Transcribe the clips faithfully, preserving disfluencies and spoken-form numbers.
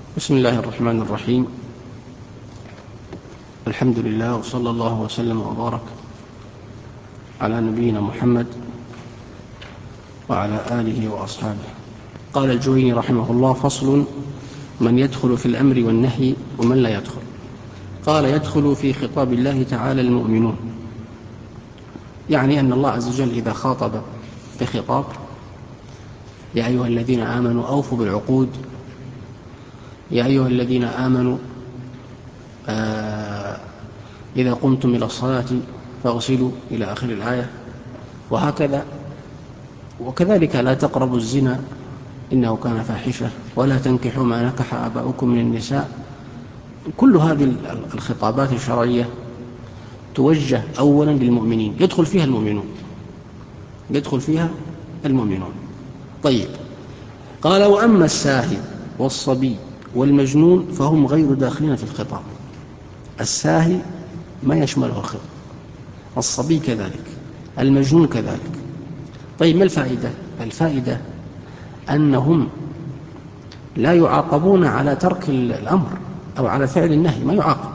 بسم الله الرحمن الرحيم. الحمد لله وصلى الله وسلم وبارك على نبينا محمد وعلى آله وأصحابه. قال الجويني رحمه الله: فصل: من يدخل في الأمر والنهي ومن لا يدخل. قال: يدخل في خطاب الله تعالى المؤمنون، يعني أن الله عز وجل إذا خاطب بخطاب: يا أيها الذين آمنوا أوفوا بالعقود، يا أيها الذين آمنوا آه إذا قمتم إلى الصلاة فاغسلوا، إلى آخر الآية، وهكذا. وكذلك: لا تقربوا الزنا إنه كان فاحشة، ولا تنكحوا ما نكح آباؤكم من النساء. كل هذه الخطابات الشرعية توجه أولا للمؤمنين، يدخل فيها المؤمنون يدخل فيها المؤمنون طيب. قال: وأما الساهي والصبي والمجنون فهم غير داخلين في الخطاب. الساهي ما يشمله الخطاب، الصبي كذلك، المجنون كذلك. طيب، ما الفائدة؟ الفائدة أنهم لا يعاقبون على ترك الأمر أو على فعل النهي، ما يعاقب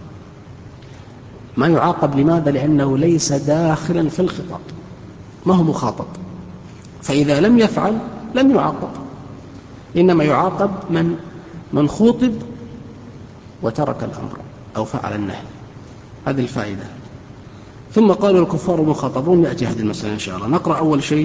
ما يعاقب لماذا؟ لأنه ليس داخلا في الخطاب، ما هو مخاطب، فإذا لم يفعل لم يعاقب، إنما يعاقب من من خوطب وترك الأمر أو فعل النهي. هذه الفائدة. ثم قالوا: الكفار مخاطبون. يأتي هذه المسألة إن شاء الله. نقرأ أول شيء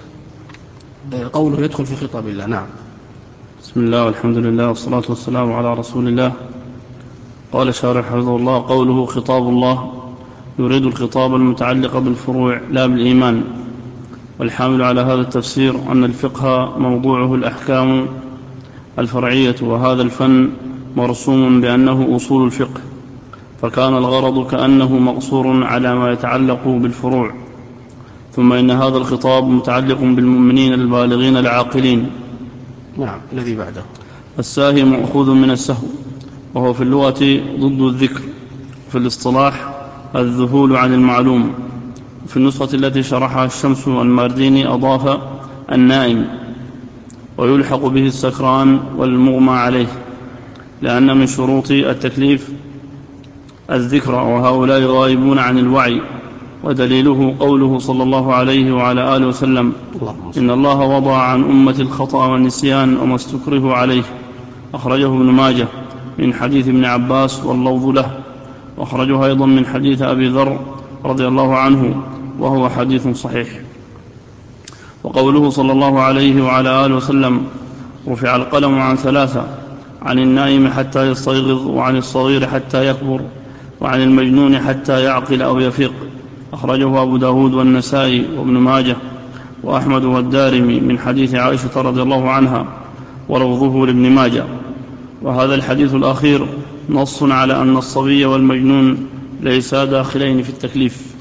قوله: يدخل في خطاب الله. نعم. بسم الله والحمد لله والصلاة والسلام على رسول الله. قال الشارح حفظه الله: قوله خطاب الله يريد الخطاب المتعلق بالفروع لا بالإيمان. والحامل على هذا التفسير أن الفقه موضوعه الأحكام الفرعية، وهذا الفن مرسوم بأنه أصول الفقه، فكان الغرض كأنه مقصور على ما يتعلق بالفروع. ثم إن هذا الخطاب متعلق بالمؤمنين البالغين العاقلين. نعم. الذي بعده: الساهي مأخوذ من السهو، وهو في اللغة ضد الذكر، في الاصطلاح الذهول عن المعلوم. في النسخة التي شرحها الشمس المارديني أضاف النائم، ويلحق به السكران والمغمى عليه، لأن من شروط التكليف الذكر، وهؤلاء غائبون عن الوعي. ودليله قوله صلى الله عليه وعلى آله وسلم: إن الله وضع عن أمة الخطأ والنسيان وما استكره عليه. أخرجه ابن ماجه من حديث ابن عباس واللفظ له، وأخرجه أيضا من حديث أبي ذر رضي الله عنه، وهو حديث صحيح. وقوله صلى الله عليه وعلى آله وسلم: رفع القلم عن ثلاثة: عن النائم حتى يستيقظ، وعن الصغير حتى يكبر، وعن المجنون حتى يعقل أو يفيق. أخرجه أبو داود والنسائي وابن ماجه وأحمد والدارمي من حديث عائشة رضي الله عنها، ولفظه لابن ماجه. وهذا الحديث الأخير نص على أن الصبي والمجنون ليسا داخلين في التكليف.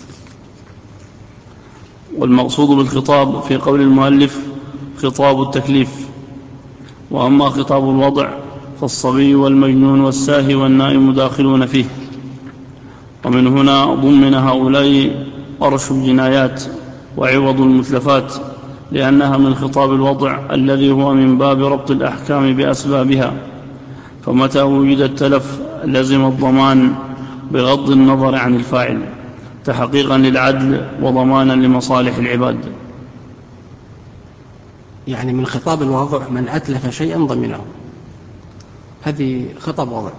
والمقصود بالخطاب في قول المؤلف خطاب التكليف. وأما خطاب الوضع فالصبي والمجنون والساهي والنائم داخلون فيه. ومن هنا ضمن هؤلاء أرش الجنايات وعوض المتلفات، لأنها من خطاب الوضع الذي هو من باب ربط الأحكام بأسبابها. فمتى وجد التلف لزم الضمان بغض النظر عن الفاعل، تحقيقا للعدل وضمانا لمصالح العباد. يعني من خطاب الوضع من أتلف شيئا ضمنه، هذه خطاب وضع.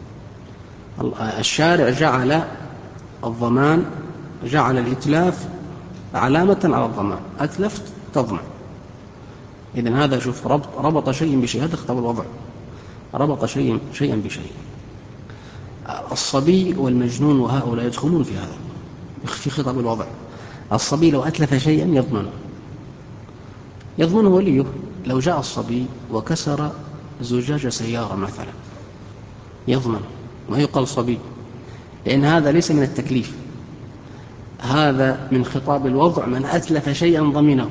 الشارع جعل الضمان، جعل الإتلاف علامة على الضمان، أتلفت تضمن. إذن هذا شوف ربط ربط شيء بشيء، هذا خطاب الوضع، ربط شيء شيئا بشيء. الصبي والمجنون وهؤلاء يدخلون في هذا في خطاب الوضع. الصبي لو أتلف شيئا يضمنه يضمنه وليه. لو جاء الصبي وكسر زجاج سيارة مثلا يضمن، ما يقال صبي، لأن هذا ليس من التكليف، هذا من خطاب الوضع. من أتلف شيئا ضمنه.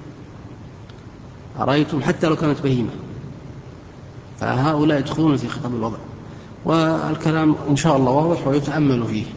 أرأيتم؟ حتى لو كانت بهيمة، فهؤلاء يدخلون في خطاب الوضع. والكلام إن شاء الله واضح ويتأمل فيه.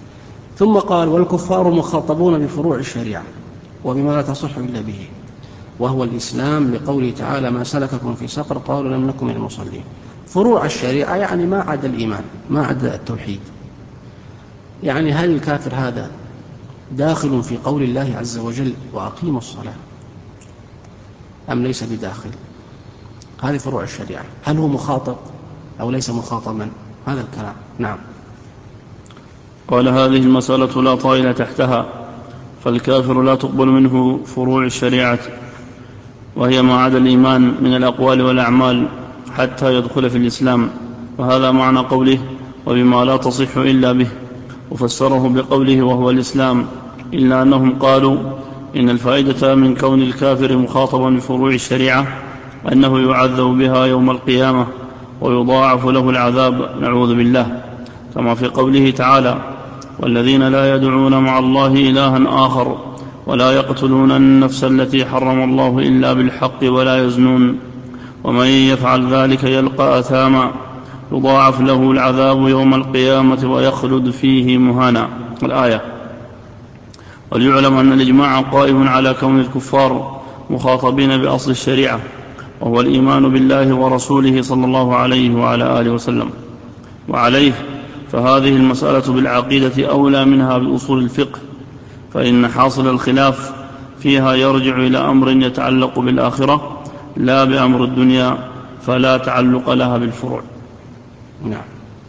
ثم قال: والكفار مخاطبون بفروع الشريعة وبما لا تصح إلا به. وهو الإسلام، لقوله تعالى ما سلككم في سقر قالوا لم نكن من المصلين. فروع الشريعة يعني ما عدا الإيمان، ما عدا التوحيد. يعني هل الكافر هذا داخل في قول الله عز وجل وأقيموا الصلاة أم ليس بداخل؟ هذه فروع الشريعة. هل هو مخاطب أو ليس مخاطبا؟ هذا الكلام. نعم. قال هذه المسألة لا طائل تحتها، فالكافر لا تقبل منه فروع الشريعة، وهي ما عدا الإيمان من الأقوال والأعمال حتى يدخل في الإسلام، وهذا معنى قوله وبما لا تصح إلا به، وفسره بقوله وهو الإسلام، إلا أنهم قالوا إن الفائدة من كون الكافر مخاطبا بفروع الشريعة أنه يعذب بها يوم القيامة ويضاعف له العذاب، نعوذ بالله، كما في قوله تعالى والذين لا يدعون مع الله إلها آخر ولا يقتلون النفس التي حرم الله إلا بالحق ولا يزنون ومن يفعل ذلك يلقى أثاما يضاعف له العذاب يوم القيامة ويخلد فيه مهانا، الآية. وليعلم أن الإجماع قائم على كون الكفار مخاطبين بأصل الشريعة، وهو الإيمان بالله ورسوله صلى الله عليه وعلى آله وسلم. وعليه فهذه المسألة بالعقيدة أولى منها بأصول الفقه، فإن حاصل الخلاف فيها يرجع إلى أمر يتعلق بالآخرة لا بأمر الدنيا، فلا تعلق لها بالفروع. نعم.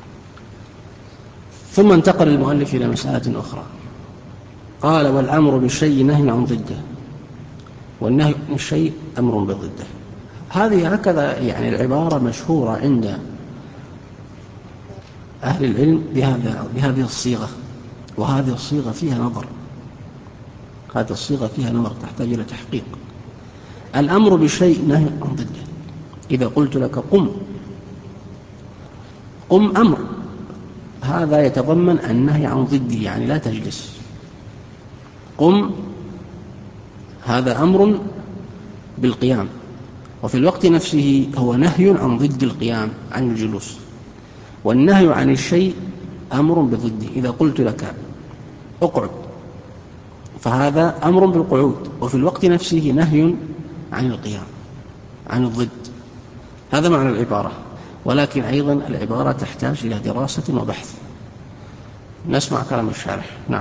ثم انتقل المؤلف إلى مسألة أخرى، قال والأمر بالشيء نهي عن ضده، والنهي عن الشيء أمر بضده. هذه هكذا يعني العبارة مشهورة عند أهل العلم بهذا بهذه الصيغة، وهذه الصيغة فيها نظر، هذه الصيغة فيها نظر تحتاج إلى تحقيق. الأمر بالشيء نهي عن ضده. إذا قلت لك قم، قم أمر، هذا يتضمن النهي عن ضده، يعني لا تجلس. قم هذا أمر بالقيام، وفي الوقت نفسه هو نهي عن ضد القيام، عن الجلوس. والنهي عن الشيء أمر بضده. إذا قلت لك اقعد فهذا أمر بالقعود، وفي الوقت نفسه نهي عن القيام، عن الضد. هذا معنى العبارة، ولكن أيضا العبارة تحتاج إلى دراسة وبحث. نسمع كلام الشارح. نعم.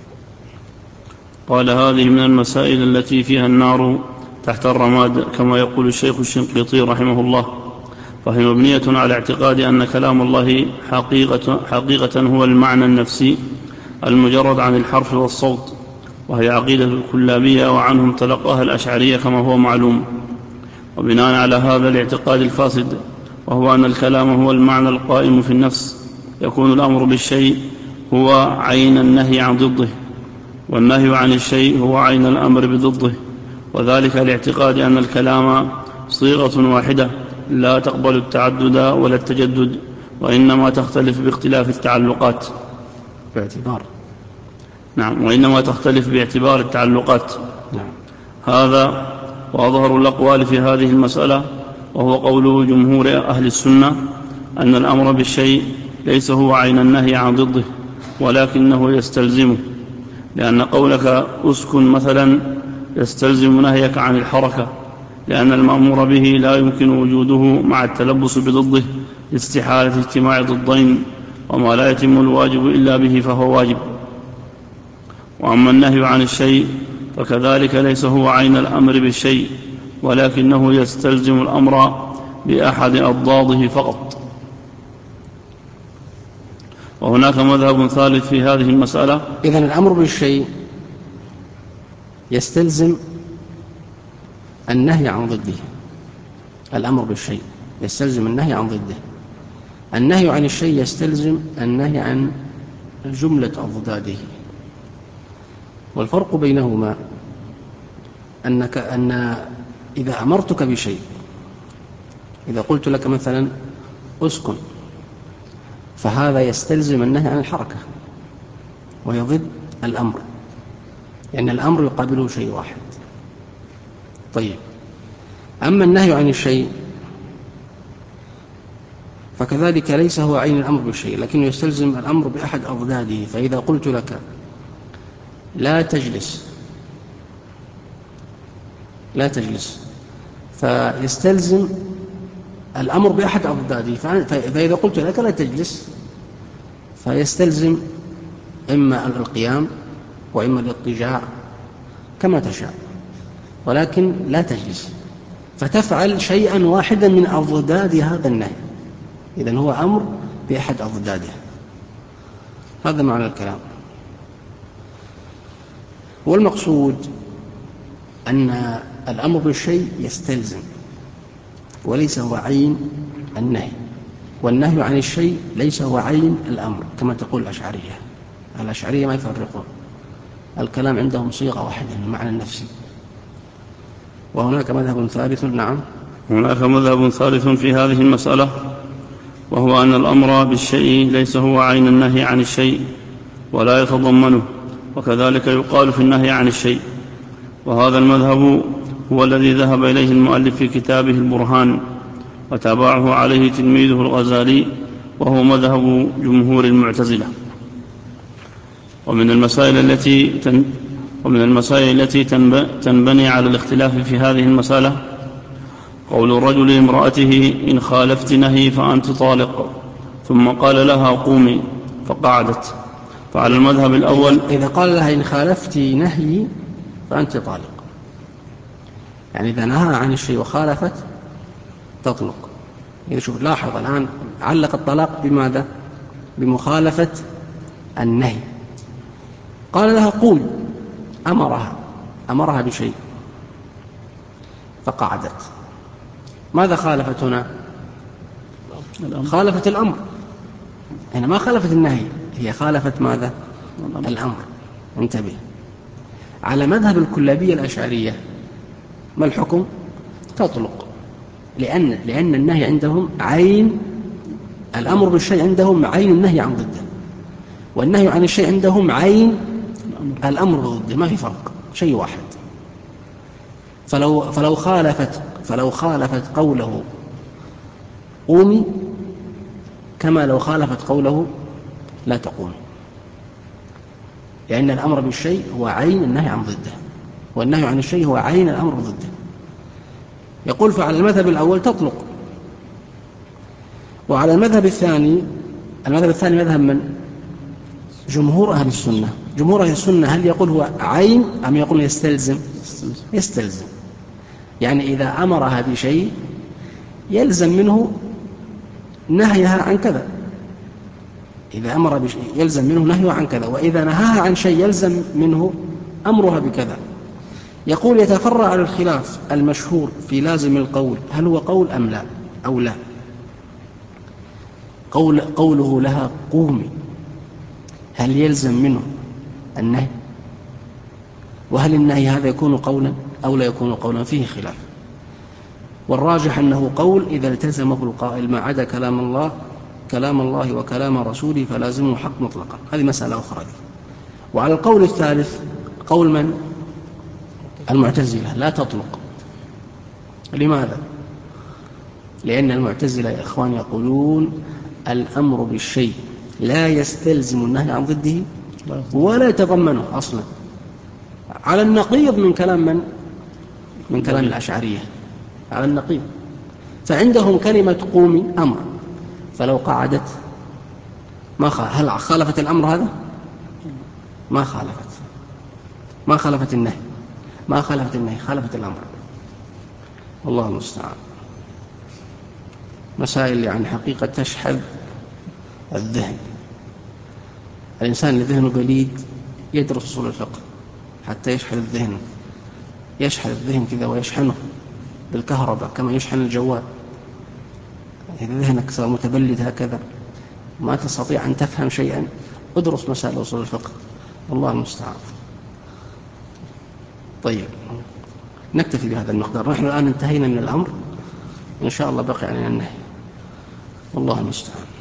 قال هذه من المسائل التي فيها النار تحت الرماد، كما يقول الشيخ الشنقيطي رحمه الله، فهي مبنية على اعتقاد أن كلام الله حقيقة, حقيقة هو المعنى النفسي المجرد عن الحرف والصوت، وهي عقيدة الكلابية، وعنهم تلقاها الأشعرية كما هو معلوم. وبناء على هذا الاعتقاد الفاسد، وهو أن الكلام هو المعنى القائم في النفس، يكون الأمر بالشيء هو عين النهي عن ضده، والنهي عن الشيء هو عين الأمر بضده، وذلك لاعتقاد أن الكلام صيغة واحدة لا تقبل التعدد ولا التجدد، وإنما تختلف باختلاف التعلقات باعتبار نعم وإنما تختلف باعتبار التعلقات. نعم. هذا وأظهر الأقوال في هذه المسألة، وهو قول جمهور أهل السنة، أن الأمر بالشيء ليس هو عين النهي عن ضده، ولكنه يستلزمه، لأن قولك أسكن مثلا يستلزم نهيك عن الحركة، لأن المأمور به لا يمكن وجوده مع التلبس بضده لاستحالة اجتماع ضدين، وما لا يتم الواجب إلا به فهو واجب. وأما النهي عن الشيء فكذلك ليس هو عين الأمر بالشيء، ولكنه يستلزم الأمر بأحد أضداده فقط. وهناك مذهب ثالث في هذه المسألة. إذن الأمر بالشيء يستلزم النهي عن ضده. الأمر بالشيء يستلزم النهي عن ضده. النهي عن الشيء يستلزم النهي عن جملة أضداده. والفرق بينهما أنك أن إذا أمرتك بشيء، إذا قلت لك مثلا أسكن، فهذا يستلزم النهي عن الحركة، وهي ضد الأمر، لأن الأمر يقابله شيء واحد. طيب، أما النهي عن الشيء فكذلك ليس هو عين الأمر بالشيء، لكنه يستلزم الأمر بأحد أضداده. فإذا قلت لك لا تجلس، لا تجلس، فيستلزم الأمر بأحد أضداده. فإذا قلت لك لا تجلس فيستلزم إما القيام وإما الاضطجاع كما تشاء، ولكن لا تجلس، فتفعل شيئا واحدا من أضداد هذا النهي. إذن هو أمر بأحد أضداده. هذا معنى الكلام. والمقصود أن الأمر بالشيء يستلزم وليس هو عين النهي، والنهي عن الشيء ليس هو عين الأمر كما تقول الأشعرية. الأشعرية ما يفرقون، الكلام عندهم صيغة واحدة من المعنى النفسي. وهناك مذهب ثالث. نعم، هناك مذهب ثالث في هذه المسألة، وهو أن الأمر بالشيء ليس هو عين النهي عن الشيء ولا يتضمنه، وكذلك يقال في النهي عن الشيء. وهذا المذهب هو الذي ذهب إليه المؤلف في كتابه البرهان، وتابعه عليه تلميذه الغزالي، وهو مذهب جمهور المعتزلة. ومن المسائل التي تن ومن المسائل التي تنبني على الاختلاف في هذه المسألة قول الرجل لامرأته إن خالفت نهي فأنت طالق، ثم قال لها قومي فقعدت. فعلى المذهب الأول إذا قال لها إن خالفت نهي فأنت طالق، يعني إذا نهى عن الشيء وخالفت تطلق. إذا شوف لاحظ الآن علق الطلاق بماذا؟ بمخالفة النهي. قال لها قومي، أمرها أمرها بشيء فقعدت. ماذا خالفت هنا؟ خالفت الأمر. هنا ما خالفت النهي، هي خالفت ماذا؟ الأمر. انتبه. على مذهب الكلابية الأشعرية ما الحكم؟ تطلق، لأن, لأن النهي عندهم عين الأمر بالشيء، عندهم عين النهي عن ضده، والنهي عن الشيء عندهم عين الأمر ضده، ما في فرق، شيء واحد. فلو, فلو, خالفت فلو خالفت قوله قومي كما لو خالفت قوله لا تقومي، لأن الأمر بالشيء هو عين النهي عن ضده، والنهي عن الشيء هو عين الأمر ضده. يقول فعلى المذهب الأول تطلق. وعلى المذهب الثاني، المذهب الثاني مذهب من؟ جمهور أهل السنة. جمهور أهل السنة هل يقول هو عين أم يقول يستلزم؟ يستلزم. يعني إذا أمرها بشيء يلزم منه نهيها عن كذا، إذا أمر بشيء يلزم منه نهيها عن كذا، وإذا نهاها عن شيء يلزم منه أمرها بكذا. يقول يتفرع على الخلاف المشهور في لازم القول، هل هو قول أم لا أو لا. قول قوله لها قومي هل يلزم منه النهي؟ وهل النهي هذا يكون قولا أو لا يكون قولا؟ فيه خلاف، والراجح أنه قول إذا التزمه القائل ما عدا كلام الله كلام الله وكلام رسوله فلازمه حق مطلقا. هذه مسألة أخرى. وعلى القول الثالث قول من؟ المعتزلة لا تطلق. لماذا؟ لأن المعتزلة يا إخوان يقولون الأمر بالشيء لا يستلزم النهي عن ضده ولا يتضمنه أصلا، على النقيض من كلام من؟ من كلام الأشعرية، على النقيض. فعندهم كلمة قومي أمر، فلو قعدت ما خالف. هل خالفت الأمر هذا؟ ما خالفت، ما خالفت النهي، ما خالفت النهي، خالفت الأمر. والله المستعان. مسائل يعني حقيقة تشحذ الذهن. الإنسان اللي ذهنه بليد يدرس أصول الفقه حتى يشحذ الذهن، يشحذ الذهن كذا ويشحنه بالكهرباء كما يشحن الجوال. إذا ذهنك صار متبلد هكذا ما تستطيع أن تفهم شيئا، ادرس مسائل أصول الفقه. الله المستعان. طيب نكتفي بهذا المقدار. نحن الآن انتهينا من الأمر، إن شاء الله بقي علينا النهي. والله المستعان.